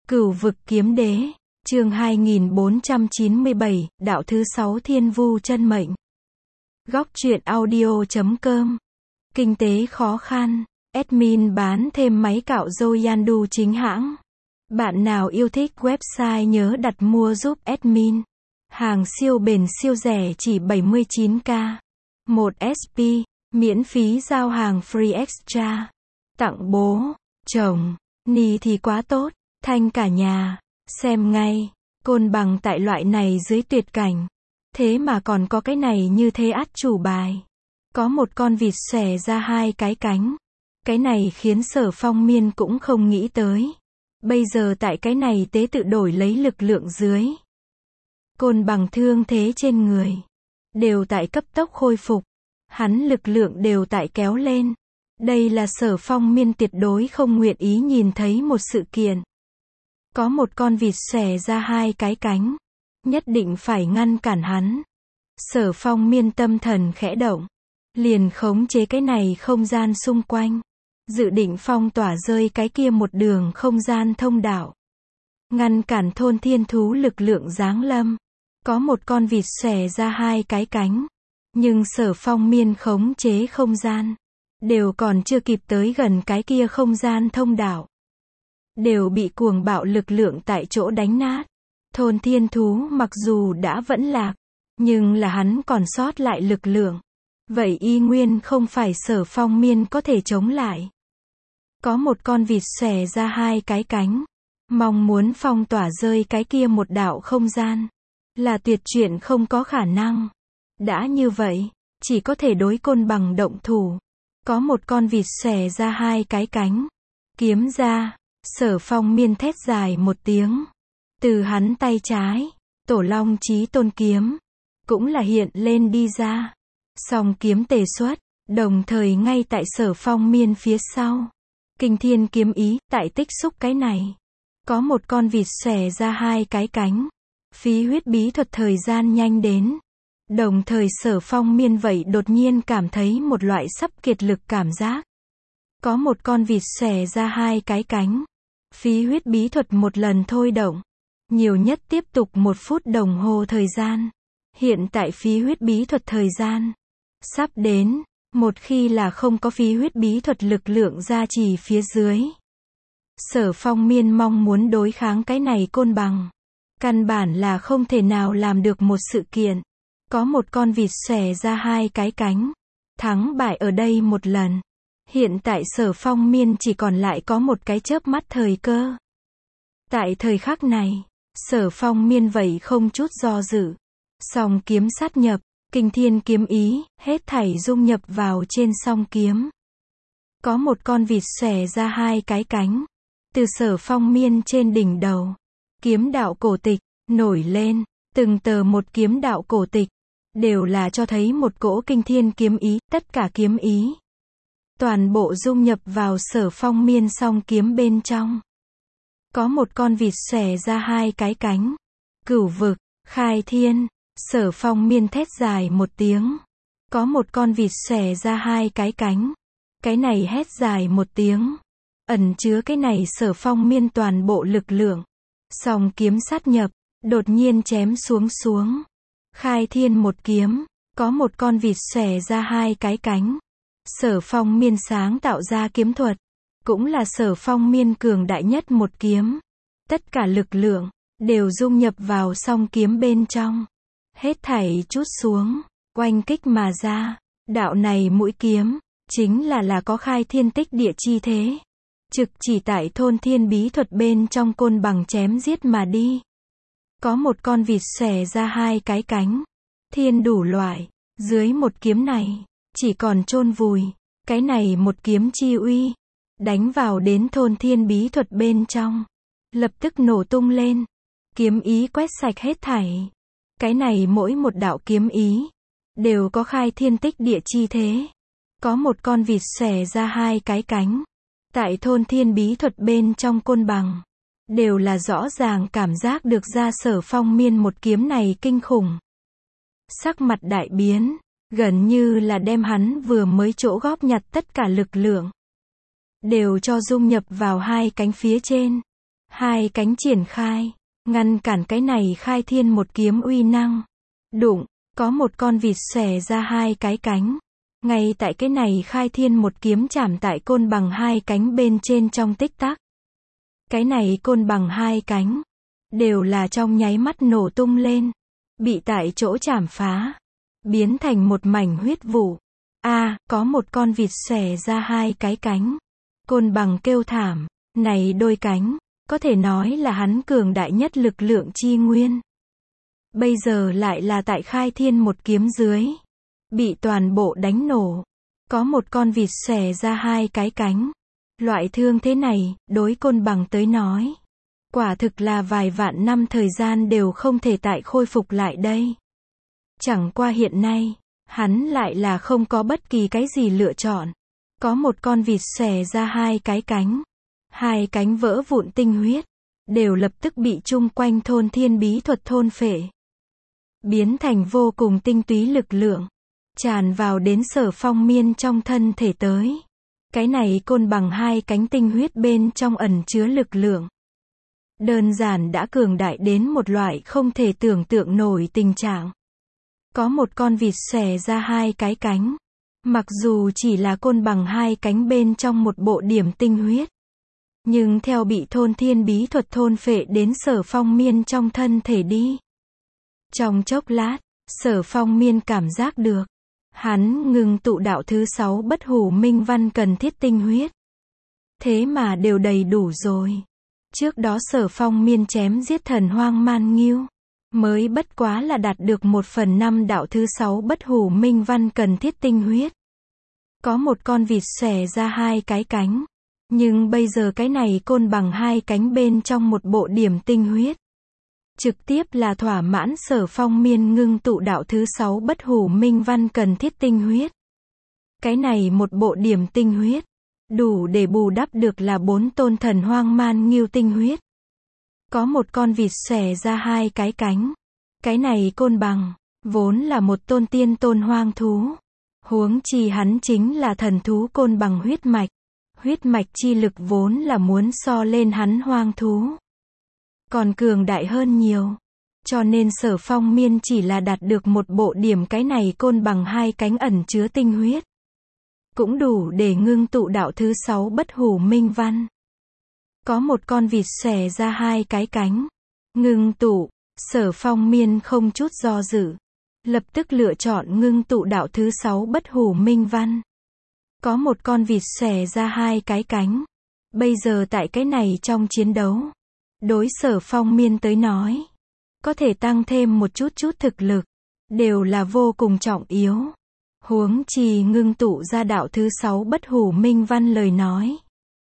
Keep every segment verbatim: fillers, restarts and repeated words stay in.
Cửu vực kiếm đế, chương hai nghìn bốn trăm chín mươi bảy, đạo thứ sáu thiên vu chân mệnh. Góc truyện audio chấm com. Kinh tế khó khăn, admin bán thêm máy cạo râu Yandu chính hãng. Bạn nào yêu thích website nhớ đặt mua giúp admin. Hàng siêu bền siêu rẻ chỉ bảy mươi chín k. một ét pê, miễn phí giao hàng free extra. Tặng bố, chồng, ni thì quá tốt, thanh cả nhà. Xem ngay, Côn Bằng tại loại này dưới tuyệt cảnh. Thế mà còn có cái này như thế át chủ bài. Có một con vịt xòe ra hai cái cánh. Cái này khiến Sở Phong Miên cũng không nghĩ tới. Bây giờ tại cái này tế tự đổi lấy lực lượng dưới. Côn Bằng thương thế trên người. Đều tại cấp tốc khôi phục. Hắn lực lượng đều tại kéo lên. Đây là Sở Phong Miên tuyệt đối không nguyện ý nhìn thấy một sự kiện. Có một con vịt xòe ra hai cái cánh. Nhất định phải ngăn cản hắn. Sở Phong Miên tâm thần khẽ động. Liền khống chế cái này không gian xung quanh. Dự định phong tỏa rơi cái kia một đường không gian thông đạo. Ngăn cản thôn thiên thú lực lượng giáng lâm. Có một con vịt xòe ra hai cái cánh. Nhưng Sở Phong Miên khống chế không gian. Đều còn chưa kịp tới gần cái kia không gian thông đạo. Đều bị cuồng bạo lực lượng tại chỗ đánh nát. Thôn thiên thú mặc dù đã vẫn lạc. Nhưng là hắn còn sót lại lực lượng. Vậy y nguyên không phải Sở Phong Miên có thể chống lại. Có một con vịt xòe ra hai cái cánh. Mong muốn phong tỏa rơi cái kia một đạo không gian. Là tuyệt chuyện không có khả năng. Đã như vậy, chỉ có thể đối Côn Bằng động thủ. Có một con vịt xòe ra hai cái cánh. Kiếm ra, Sở Phong Miên thét dài một tiếng. Từ hắn tay trái, Tổ Long Chí Tôn kiếm, cũng là hiện lên đi ra. Song kiếm tề xuất, đồng thời ngay tại Sở Phong Miên phía sau. Kinh thiên kiếm ý, tại tích xúc cái này. Có một con vịt xòe ra hai cái cánh. Phí huyết bí thuật thời gian nhanh đến. Đồng thời Sở Phong Miên vậy đột nhiên cảm thấy một loại sắp kiệt lực cảm giác. Có một con vịt xòe ra hai cái cánh. Phí huyết bí thuật một lần thôi động. Nhiều nhất tiếp tục một phút đồng hồ thời gian. Hiện tại phí huyết bí thuật thời gian sắp đến. Một khi là không có phí huyết bí thuật lực lượng gia trì phía dưới. Sở Phong Miên mong muốn đối kháng cái này Côn Bằng. Căn bản là không thể nào làm được một sự kiện. Có một con vịt xòe ra hai cái cánh. Thắng bại ở đây một lần. Hiện tại Sở Phong Miên chỉ còn lại có một cái chớp mắt thời cơ. Tại thời khắc này, Sở Phong Miên vậy không chút do dự. Song kiếm sát nhập, kinh thiên kiếm ý, hết thảy dung nhập vào trên song kiếm. Có một con vịt xòe ra hai cái cánh. Từ Sở Phong Miên trên đỉnh đầu. Kiếm đạo cổ tịch, nổi lên. Từng tờ một kiếm đạo cổ tịch. Đều là cho thấy một cỗ kinh thiên kiếm ý, tất cả kiếm ý. Toàn bộ dung nhập vào Sở Phong Miên song kiếm bên trong. Có một con vịt xòe ra hai cái cánh. Cửu vực, khai thiên, Sở Phong Miên thét dài một tiếng. Có một con vịt xòe ra hai cái cánh. Cái này hét dài một tiếng. Ẩn chứa cái này Sở Phong Miên toàn bộ lực lượng. Song kiếm sát nhập, đột nhiên chém xuống xuống. Khai thiên một kiếm, có một con vịt xòe ra hai cái cánh. Sở Phong Miên sáng tạo ra kiếm thuật. Cũng là Sở Phong Miên cường đại nhất một kiếm. Tất cả lực lượng, đều dung nhập vào song kiếm bên trong. Hết thảy chút xuống, oanh kích mà ra. Đạo này mũi kiếm, chính là là có khai thiên tích địa chi thế. Trực chỉ tại thôn thiên bí thuật bên trong Côn Bằng chém giết mà đi. Có một con vịt xòe ra hai cái cánh. Thiên đủ loại, dưới một kiếm này, chỉ còn chôn vùi. Cái này một kiếm chi uy. Đánh vào đến thôn thiên bí thuật bên trong. Lập tức nổ tung lên. Kiếm ý quét sạch hết thảy. Cái này mỗi một đạo kiếm ý. Đều có khai thiên tích địa chi thế. Có một con vịt xòe ra hai cái cánh. Tại thôn thiên bí thuật bên trong Côn Bằng. Đều là rõ ràng cảm giác được ra Sở Phong Miên một kiếm này kinh khủng. Sắc mặt đại biến. Gần như là đem hắn vừa mới chỗ góp nhặt tất cả lực lượng. Đều cho dung nhập vào hai cánh phía trên. Hai cánh triển khai, ngăn cản cái này khai thiên một kiếm uy năng. Đụng, có một con vịt xòe ra hai cái cánh. Ngay tại cái này khai thiên một kiếm chạm tại côn bằng hai cánh bên trên trong tích tắc. Cái này côn bằng hai cánh, đều là trong nháy mắt nổ tung lên. Bị tại chỗ chảm phá, biến thành một mảnh huyết vụ. A, à, có một con vịt xòe ra hai cái cánh. Côn bằng kêu thảm, này đôi cánh, có thể nói là hắn cường đại nhất lực lượng chi nguyên. Bây giờ lại là tại khai thiên một kiếm dưới, bị toàn bộ đánh nổ. Có một con vịt xòe ra hai cái cánh. Loại thương thế này, đối côn bằng tới nói, quả thực là vài vạn năm thời gian đều không thể tại khôi phục lại đây. Chẳng qua hiện nay, hắn lại là không có bất kỳ cái gì lựa chọn. Có một con vịt xòe ra hai cái cánh. Hai cánh vỡ vụn tinh huyết, đều lập tức bị chung quanh thôn thiên bí thuật thôn phệ. Biến thành vô cùng tinh túy lực lượng, tràn vào đến Sở Phong Miên trong thân thể tới. Cái này côn bằng hai cánh tinh huyết bên trong ẩn chứa lực lượng. Đơn giản đã cường đại đến một loại không thể tưởng tượng nổi tình trạng. Có một con vịt xòe ra hai cái cánh. Mặc dù chỉ là côn bằng hai cánh bên trong một bộ điểm tinh huyết, nhưng theo bị thôn thiên bí thuật thôn phệ đến Sở Phong Miên trong thân thể đi. Trong chốc lát, Sở Phong Miên cảm giác được, hắn ngừng tụ đạo thứ sáu bất hủ minh văn cần thiết tinh huyết. Thế mà đều đầy đủ rồi. Trước đó Sở Phong Miên chém giết thần hoang man nghiêu, mới bất quá là đạt được một phần năm đạo thứ sáu bất hủ minh văn cần thiết tinh huyết. Có một con vịt xòe ra hai cái cánh. Nhưng bây giờ cái này côn bằng hai cánh bên trong một bộ điểm tinh huyết. Trực tiếp là thỏa mãn Sở Phong Miên ngưng tụ đạo thứ sáu bất hủ minh văn cần thiết tinh huyết. Cái này một bộ điểm tinh huyết, đủ để bù đắp được là bốn tôn thần hoang man nghiêu tinh huyết. Có một con vịt xòe ra hai cái cánh. Cái này côn bằng, vốn là một tôn tiên tôn hoang thú. Huống chi hắn chính là thần thú côn bằng huyết mạch. Huyết mạch chi lực vốn là muốn so lên hắn hoang thú, còn cường đại hơn nhiều. Cho nên Sở Phong Miên chỉ là đạt được một bộ điểm cái này côn bằng hai cánh ẩn chứa tinh huyết. Cũng đủ để ngưng tụ đạo thứ sáu bất hủ minh văn. Có một con vịt xòe ra hai cái cánh. Ngưng tụ, Sở Phong Miên không chút do dự. Lập tức lựa chọn ngưng tụ đạo thứ sáu bất hủ minh văn. Có một con vịt xòe ra hai cái cánh. Bây giờ tại cái này trong chiến đấu, đối Sở Phong Miên tới nói, có thể tăng thêm một chút chút thực lực, đều là vô cùng trọng yếu. Huống chi ngưng tụ ra đạo thứ sáu bất hủ minh văn lời nói.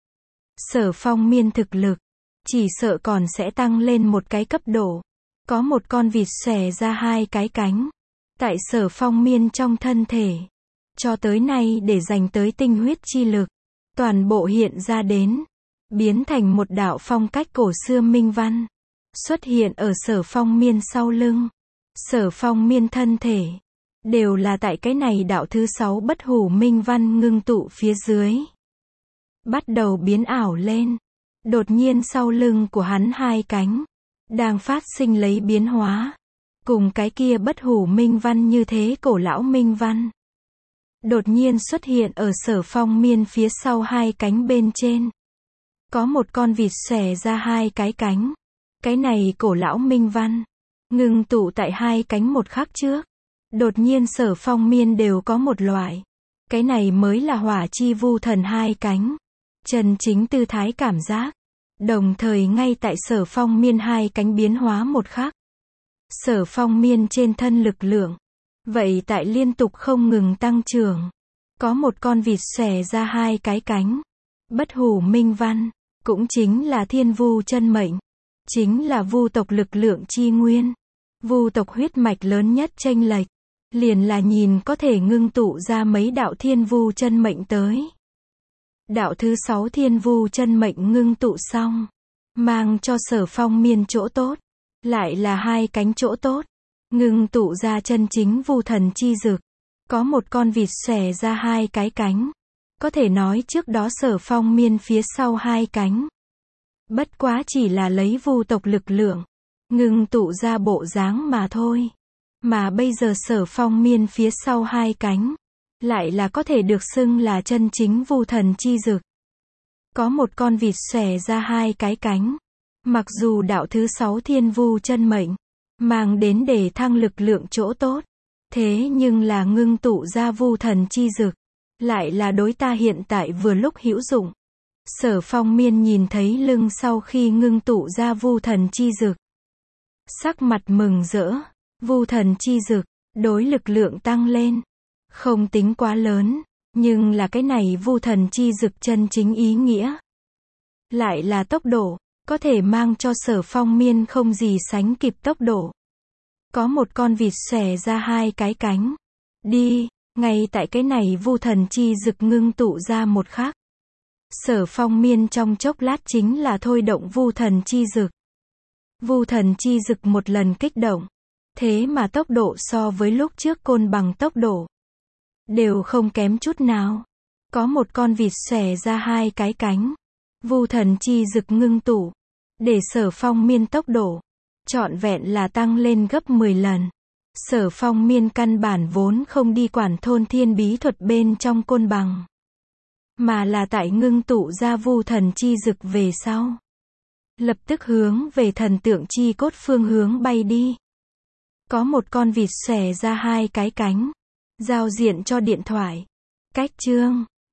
Sở Phong Miên thực lực, chỉ sợ còn sẽ tăng lên một cái cấp độ. Có một con vịt xòe ra hai cái cánh. Tại Sở Phong Miên trong thân thể. Cho tới nay để dành tới tinh huyết chi lực. Toàn bộ hiện ra đến. Biến thành một đạo phong cách cổ xưa minh văn. Xuất hiện ở Sở Phong Miên sau lưng. Sở Phong Miên thân thể. Đều là tại cái này đạo thứ sáu bất hủ minh văn ngưng tụ phía dưới. Bắt đầu biến ảo lên. Đột nhiên sau lưng của hắn hai cánh. Đang phát sinh lấy biến hóa. Cùng cái kia bất hủ minh văn như thế cổ lão minh văn. Đột nhiên xuất hiện ở Sở Phong Miên phía sau hai cánh bên trên. Có một con vịt xòe ra hai cái cánh. Cái này cổ lão minh văn. Ngưng tụ tại hai cánh một khắc trước. Đột nhiên Sở Phong Miên đều có một loại. Cái này mới là hỏa chi vu thần hai cánh. Chân chính tư thái cảm giác. Đồng thời ngay tại Sở Phong Miên hai cánh biến hóa một khắc. Sở Phong Miên trên thân lực lượng. Vậy tại liên tục không ngừng tăng trưởng. Có một con vịt xòe ra hai cái cánh. Bất hủ minh văn. Cũng chính là thiên vu chân mệnh. Chính là vu tộc lực lượng chi nguyên. Vu tộc huyết mạch lớn nhất chênh lệch. Liền là nhìn có thể ngưng tụ ra mấy đạo thiên vu chân mệnh tới. Đạo thứ sáu thiên vu chân mệnh ngưng tụ xong. Mang cho Sở Phong Miên chỗ tốt. Lại là hai cánh chỗ tốt. Ngưng tụ ra chân chính vu thần chi dực. Có một con vịt xòe ra hai cái cánh. Có thể nói trước đó Sở Phong Miên phía sau hai cánh. Bất quá chỉ là lấy vu tộc lực lượng, ngưng tụ ra bộ dáng mà thôi. Mà bây giờ Sở Phong Miên phía sau hai cánh, lại là có thể được xưng là chân chính vu thần chi dực. Có một con vịt xòe ra hai cái cánh. Mặc dù đạo thứ sáu thiên vu chân mệnh, mang đến để thăng lực lượng chỗ tốt. Thế nhưng là ngưng tụ ra vu thần chi dực, lại là đối ta hiện tại vừa lúc hữu dụng. Sở Phong Miên nhìn thấy lưng sau khi ngưng tụ ra vu thần chi dực. Sắc mặt mừng rỡ, vu thần chi dực, đối lực lượng tăng lên. Không tính quá lớn, nhưng là cái này vu thần chi dực chân chính ý nghĩa. Lại là tốc độ, có thể mang cho Sở Phong Miên không gì sánh kịp tốc độ. Có một con vịt xòe ra hai cái cánh. Đi, ngay tại cái này vu thần chi dực ngưng tụ ra một khắc. Sở Phong Miên trong chốc lát chính là thôi động vu thần chi dực. Vu thần chi dực một lần kích động. Thế mà tốc độ so với lúc trước côn bằng tốc độ đều không kém chút nào. Có một con vịt xòe ra hai cái cánh. Vu thần chi dực ngưng tụ, để Sở Phong Miên tốc độ trọn vẹn là tăng lên gấp mười lần. Sở Phong Miên căn bản vốn không đi quản thôn thiên bí thuật bên trong côn bằng, mà là tại ngưng tụ ra vu thần chi dực về sau, lập tức hướng về thần tượng chi cốt phương hướng bay đi. Có một con vịt xòe ra hai cái cánh, giao diện cho điện thoại. Cách chương